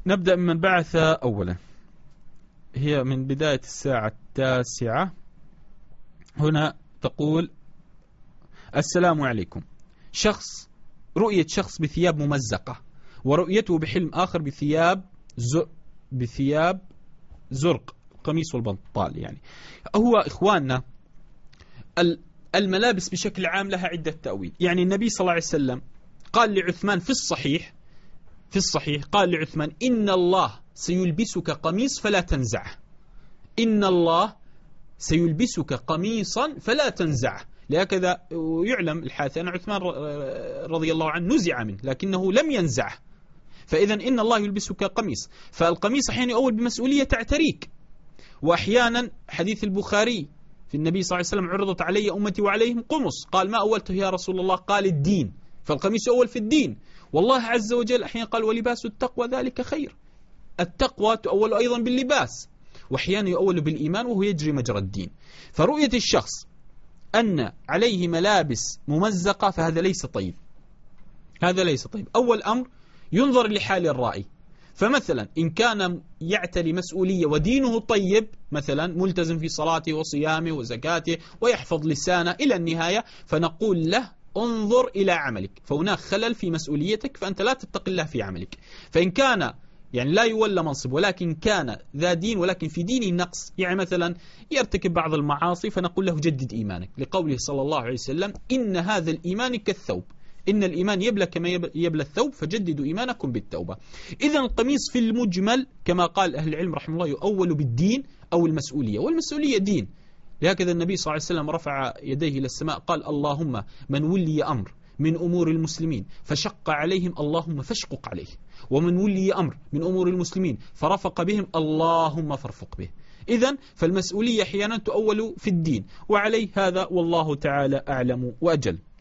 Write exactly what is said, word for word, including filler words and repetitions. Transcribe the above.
نبدأ من بعث أولا. هي من بداية الساعة التاسعة. هنا تقول: السلام عليكم. شخص رؤية شخص بثياب ممزقة، ورؤيته بحلم آخر بثياب ز... بثياب زرق، القميص والبنطال. يعني هو إخواننا الملابس بشكل عام لها عدة تأويل. يعني النبي صلى الله عليه وسلم قال لعثمان في الصحيح في الصحيح قال لعثمان: إن الله سيلبسك قميص فلا تنزعه، إن الله سيلبسك قميصا فلا تنزعه. لهكذا يعلم الحادثة أن عثمان رضي الله عنه نزع منه لكنه لم ينزعه. فإذا إن الله يلبسك قميص، فالقميص أحيانا يؤول بمسؤولية تعتريك. وأحيانا حديث البخاري في النبي صلى الله عليه وسلم: عرضت علي أمتي وعليهم قمص، قال: ما أولته يا رسول الله؟ قال: الدين. فالقميص يؤول في الدين. والله عز وجل أحيانا قال: ولباس التقوى ذلك خير. التقوى تؤول أيضا باللباس، وأحيانا يؤول بالإيمان وهو يجري مجرى الدين. فرؤية الشخص أن عليه ملابس ممزقة فهذا ليس طيب، هذا ليس طيب. أول أمر ينظر لحال الرائي. فمثلا إن كان يعتري مسؤولية ودينه طيب، مثلا ملتزم في صلاته وصيامه وزكاته ويحفظ لسانه إلى النهاية، فنقول له: انظر إلى عملك، فهناك خلل في مسؤوليتك، فأنت لا تتقي الله في عملك. فإن كان يعني لا يولى منصب ولكن كان ذا دين ولكن في دينه نقص، يعني مثلا يرتكب بعض المعاصي، فنقول له: جدد إيمانك، لقوله صلى الله عليه وسلم: إن هذا الإيمان كالثوب، إن الإيمان يبلى كما يبلى الثوب، فجددوا إيمانكم بالتوبة. إذا القميص في المجمل كما قال أهل العلم رحمه الله يؤول بالدين أو المسؤولية، والمسؤولية دين. لهكذا النبي صلى الله عليه وسلم رفع يديه إلى السماء قال: اللهم من ولي أمر من أمور المسلمين فشق عليهم اللهم فاشقق عليه، ومن ولي أمر من أمور المسلمين فرفق بهم اللهم فارفق به. إذن فالمسؤولية أحيانا تؤول في الدين، وعليه هذا والله تعالى أعلم وأجل.